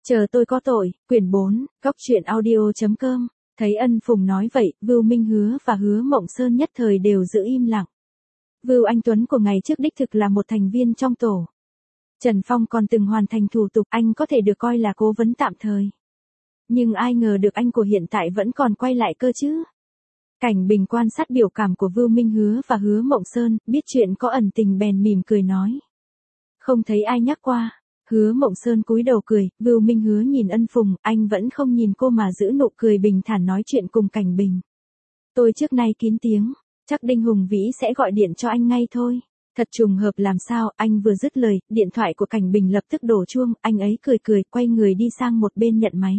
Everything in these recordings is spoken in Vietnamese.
Chờ tôi có tội, quyển 4, góc truyện audio.com. Thấy Ân Phùng nói vậy, Vưu Minh Hứa và Hứa Mộng Sơn nhất thời đều giữ im lặng. Vưu Anh Tuấn của ngày trước đích thực là một thành viên trong tổ. Trần Phong còn từng hoàn thành thủ tục, anh có thể được coi là cố vấn tạm thời. Nhưng ai ngờ được anh của hiện tại vẫn còn quay lại cơ chứ. Cảnh Bình quan sát biểu cảm của Vưu Minh Hứa và Hứa Mộng Sơn, biết chuyện có ẩn tình bèn mỉm cười nói. Không thấy ai nhắc qua. Hứa Mộng Sơn cúi đầu cười, Vưu Minh Hứa nhìn Ân Phùng, anh vẫn không nhìn cô mà giữ nụ cười bình thản nói chuyện cùng Cảnh Bình. Tôi trước nay kín tiếng, chắc Đinh Hùng Vĩ sẽ gọi điện cho anh ngay thôi. Thật trùng hợp làm sao, anh vừa dứt lời, điện thoại của Cảnh Bình lập tức đổ chuông, anh ấy cười cười, quay người đi sang một bên nhận máy.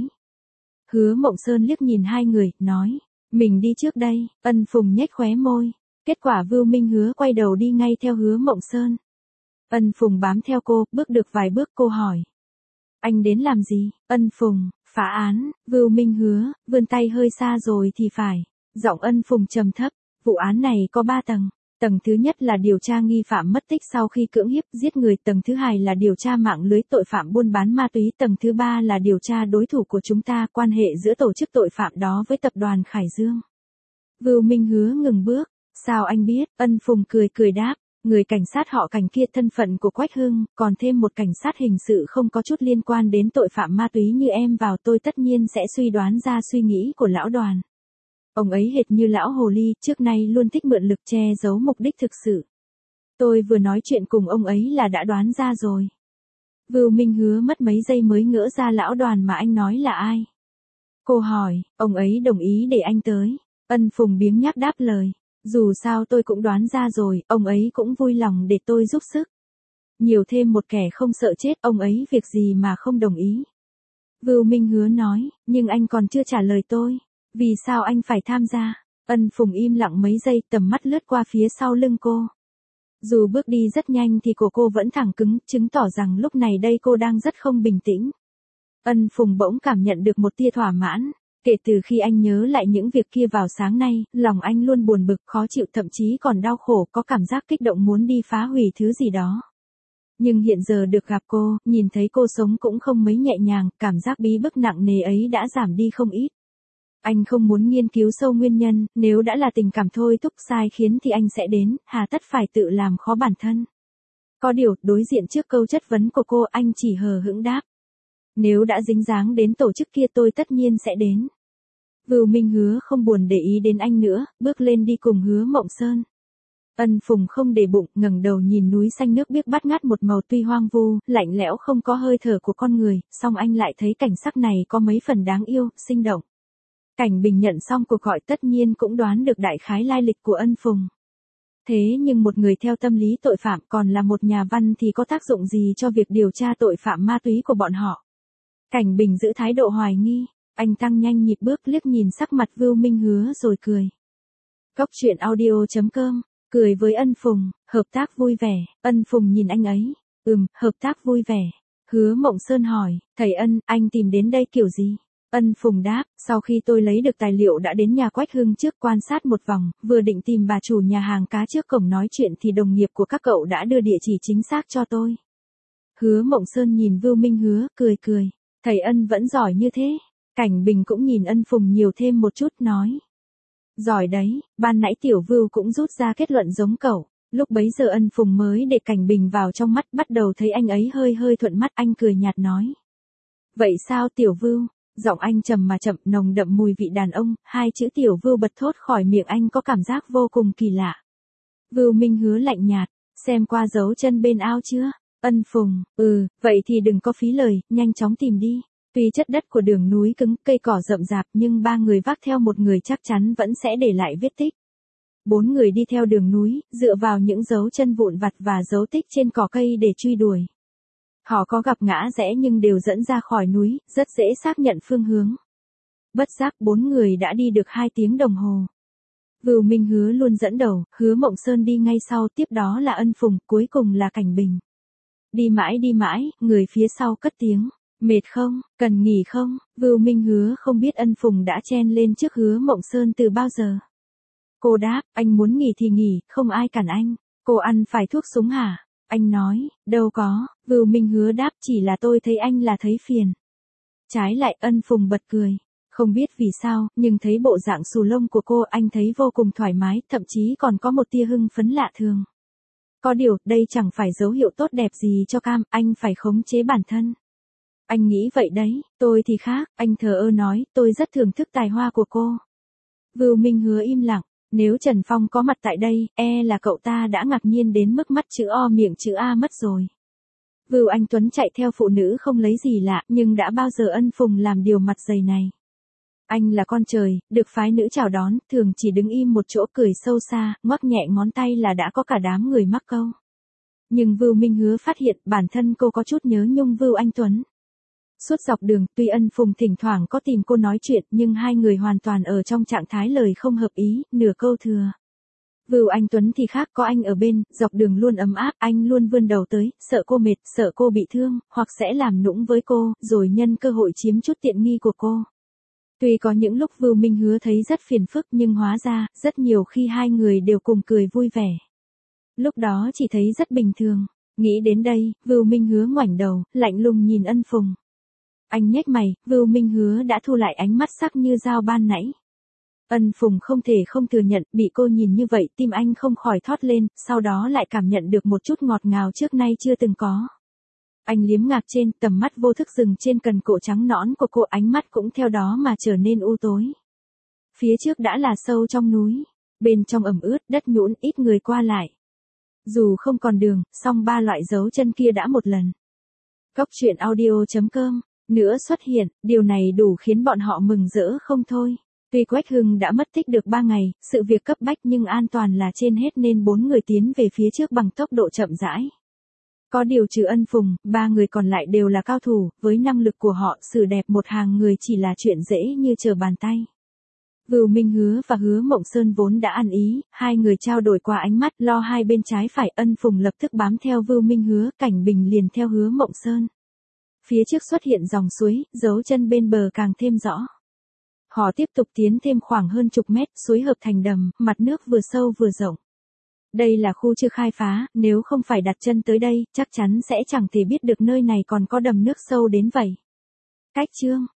Hứa Mộng Sơn liếc nhìn hai người, nói, mình đi trước đây. Ân Phùng nhếch khóe môi. Kết quả Vưu Minh Hứa quay đầu đi ngay theo Hứa Mộng Sơn. Ân Phùng bám theo cô, bước được vài bước cô hỏi. Anh đến làm gì? Ân Phùng, phá án. Vưu Minh Hứa, vươn tay hơi xa rồi thì phải. Giọng Ân Phùng trầm thấp, vụ án này có 3 tầng. Tầng thứ nhất là điều tra nghi phạm mất tích sau khi cưỡng hiếp, giết người. Tầng thứ hai là điều tra mạng lưới tội phạm buôn bán ma túy. Tầng thứ ba là điều tra đối thủ của chúng ta, quan hệ giữa tổ chức tội phạm đó với tập đoàn Khải Dương. Vưu Minh Hứa ngừng bước. Sao anh biết? Ân Phùng cười cười đáp. Người cảnh sát họ Cảnh kia thân phận của Quách Hưng, còn thêm một cảnh sát hình sự không có chút liên quan đến tội phạm ma túy như em vào, tôi tất nhiên sẽ suy đoán ra suy nghĩ của lão Đoàn. Ông ấy hệt như lão hồ ly, trước nay luôn thích mượn lực che giấu mục đích thực sự. Tôi vừa nói chuyện cùng ông ấy là đã đoán ra rồi. Vưu Minh Hứa mất mấy giây mới ngỡ ra lão Đoàn mà anh nói là ai. Cô hỏi, ông ấy đồng ý để anh tới. Ân Phùng biếng nhác đáp lời. Dù sao tôi cũng đoán ra rồi, ông ấy cũng vui lòng để tôi giúp sức. Nhiều thêm một kẻ không sợ chết, ông ấy việc gì mà không đồng ý. Vưu Minh Hứa nói, nhưng anh còn chưa trả lời tôi. Vì sao anh phải tham gia? Ân Phùng im lặng mấy giây, tầm mắt lướt qua phía sau lưng cô. Dù bước đi rất nhanh thì cổ cô vẫn thẳng cứng, chứng tỏ rằng lúc này đây cô đang rất không bình tĩnh. Ân Phùng bỗng cảm nhận được một tia thỏa mãn. Kể từ khi anh nhớ lại những việc kia vào sáng nay, lòng anh luôn buồn bực, khó chịu, thậm chí còn đau khổ, có cảm giác kích động muốn đi phá hủy thứ gì đó. Nhưng hiện giờ được gặp cô, nhìn thấy cô sống cũng không mấy nhẹ nhàng, cảm giác bí bức nặng nề ấy đã giảm đi không ít. Anh không muốn nghiên cứu sâu nguyên nhân, nếu đã là tình cảm thôi thúc sai khiến thì anh sẽ đến, hà tất phải tự làm khó bản thân. Có điều, đối diện trước câu chất vấn của cô, anh chỉ hờ hững đáp. Nếu đã dính dáng đến tổ chức kia tôi tất nhiên sẽ đến. Vưu Minh Hứa không buồn để ý đến anh nữa, bước lên đi cùng Hứa Mộng Sơn. Ân Phùng không để bụng, ngẩng đầu nhìn núi xanh nước biếc bát ngát một màu tuy hoang vu, lạnh lẽo không có hơi thở của con người, song anh lại thấy cảnh sắc này có mấy phần đáng yêu, sinh động. Cảnh Bình nhận xong cuộc gọi tất nhiên cũng đoán được đại khái lai lịch của Ân Phùng. Thế nhưng một người theo tâm lý tội phạm còn là một nhà văn thì có tác dụng gì cho việc điều tra tội phạm ma túy của bọn họ? Cảnh Bình giữ thái độ hoài nghi. Anh tăng nhanh nhịp bước liếc nhìn sắc mặt Vưu Minh Hứa rồi cười. Góc truyện audio.com, cười với Ân Phùng, hợp tác vui vẻ. Ân Phùng nhìn anh ấy. Hợp tác vui vẻ. Hứa Mộng Sơn hỏi, thầy Ân, anh tìm đến đây kiểu gì? Ân Phùng đáp, sau khi tôi lấy được tài liệu đã đến nhà Quách Hưng trước quan sát một vòng, vừa định tìm bà chủ nhà hàng cá trước cổng nói chuyện thì đồng nghiệp của các cậu đã đưa địa chỉ chính xác cho tôi. Hứa Mộng Sơn nhìn Vưu Minh Hứa, cười cười. Thầy Ân vẫn giỏi như thế. Cảnh Bình cũng nhìn Ân Phùng nhiều thêm một chút, nói. Giỏi đấy, ban nãy Tiểu Vưu cũng rút ra kết luận giống cậu. Lúc bấy giờ Ân Phùng mới để Cảnh Bình vào trong mắt, bắt đầu thấy anh ấy hơi thuận mắt, anh cười nhạt nói. Vậy sao Tiểu Vưu? Giọng anh trầm mà chậm, nồng đậm mùi vị đàn ông, hai chữ Tiểu Vưu bật thốt khỏi miệng anh có cảm giác vô cùng kỳ lạ. Vưu Minh Hứa lạnh nhạt, xem qua dấu chân bên ao chưa? Ân Phùng, vậy thì đừng có phí lời, nhanh chóng tìm đi. Tuy chất đất của đường núi cứng, cây cỏ rậm rạp nhưng 3 người vác theo một người chắc chắn vẫn sẽ để lại vết tích. 4 người đi theo đường núi, dựa vào những dấu chân vụn vặt và dấu tích trên cỏ cây để truy đuổi. Họ có gặp ngã rẽ nhưng đều dẫn ra khỏi núi, rất dễ xác nhận phương hướng. Bất giác 4 người đã đi được 2 tiếng đồng hồ. Vưu Minh Hứa luôn dẫn đầu, Hứa Mộng Sơn đi ngay sau, tiếp đó là Ân Phùng, cuối cùng là Cảnh Bình. Đi mãi, người phía sau cất tiếng. Mệt không, cần nghỉ không? Vưu Minh Hứa không biết Ân Phùng đã chen lên trước Hứa Mộng Sơn từ bao giờ. Cô đáp, anh muốn nghỉ thì nghỉ, không ai cản anh. Cô ăn phải thuốc súng hả? Anh nói, đâu có. Vưu Minh Hứa đáp, chỉ là tôi thấy anh là thấy phiền. Trái lại Ân Phùng bật cười. Không biết vì sao, nhưng thấy bộ dạng xù lông của cô anh thấy vô cùng thoải mái, thậm chí còn có một tia hưng phấn lạ thường. Có điều, đây chẳng phải dấu hiệu tốt đẹp gì cho Cam, anh phải khống chế bản thân. Anh nghĩ vậy đấy, tôi thì khác, anh thờ ơ nói, tôi rất thưởng thức tài hoa của cô. Vưu Minh Hứa im lặng, nếu Trần Phong có mặt tại đây, là cậu ta đã ngạc nhiên đến mức mắt chữ O miệng chữ A mất rồi. Vưu Anh Tuấn chạy theo phụ nữ không lấy gì lạ, nhưng đã bao giờ Ân Phùng làm điều mặt dày này. Anh là con trời, được phái nữ chào đón, thường chỉ đứng im một chỗ cười sâu xa, ngoắc nhẹ ngón tay là đã có cả đám người mắc câu. Nhưng Vưu Minh Hứa phát hiện bản thân cô có chút nhớ nhung Vưu Anh Tuấn. Suốt dọc đường, tuy Ân Phùng thỉnh thoảng có tìm cô nói chuyện, nhưng hai người hoàn toàn ở trong trạng thái lời không hợp ý, nửa câu thừa. Vưu Anh Tuấn thì khác, có anh ở bên, dọc đường luôn ấm áp, anh luôn vươn đầu tới, sợ cô mệt, sợ cô bị thương, hoặc sẽ làm nũng với cô, rồi nhân cơ hội chiếm chút tiện nghi của cô. Tuy có những lúc Vưu Minh Hứa thấy rất phiền phức nhưng hóa ra, rất nhiều khi hai người đều cùng cười vui vẻ. Lúc đó chỉ thấy rất bình thường. Nghĩ đến đây, Vưu Minh Hứa ngoảnh đầu, lạnh lùng nhìn Ân Phùng. Anh nhếch mày, Vưu Minh Hứa đã thu lại ánh mắt sắc như dao ban nãy. Ân Phùng không thể không thừa nhận, bị cô nhìn như vậy tim anh không khỏi thót lên, sau đó lại cảm nhận được một chút ngọt ngào trước nay chưa từng có. Anh liếm ngạc trên, tầm mắt vô thức dừng trên cần cổ trắng nõn của cô, ánh mắt cũng theo đó mà trở nên u tối. Phía trước đã là sâu trong núi, bên trong ẩm ướt, đất nhũn, ít người qua lại. Dù không còn đường, song ba loại dấu chân kia đã một lần. Góc truyện audio.com nữa xuất hiện, điều này đủ khiến bọn họ mừng rỡ không thôi. Tuy Quách Hưng đã mất tích được 3 ngày, sự việc cấp bách nhưng an toàn là trên hết nên 4 người tiến về phía trước bằng tốc độ chậm rãi. Có điều trừ Ân Phùng, 3 người còn lại đều là cao thủ, với năng lực của họ, xử đẹp một hàng người chỉ là chuyện dễ như trở bàn tay. Vưu Minh Hứa và Hứa Mộng Sơn vốn đã ăn ý, hai người trao đổi qua ánh mắt, lo hai bên trái phải, Ân Phùng lập tức bám theo Vưu Minh Hứa, Cảnh Bình liền theo Hứa Mộng Sơn. Phía trước xuất hiện dòng suối, dấu chân bên bờ càng thêm rõ. Họ tiếp tục tiến thêm khoảng hơn chục mét, suối hợp thành đầm, mặt nước vừa sâu vừa rộng. Đây là khu chưa khai phá, nếu không phải đặt chân tới đây, chắc chắn sẽ chẳng thể biết được nơi này còn có đầm nước sâu đến vậy. Cách chương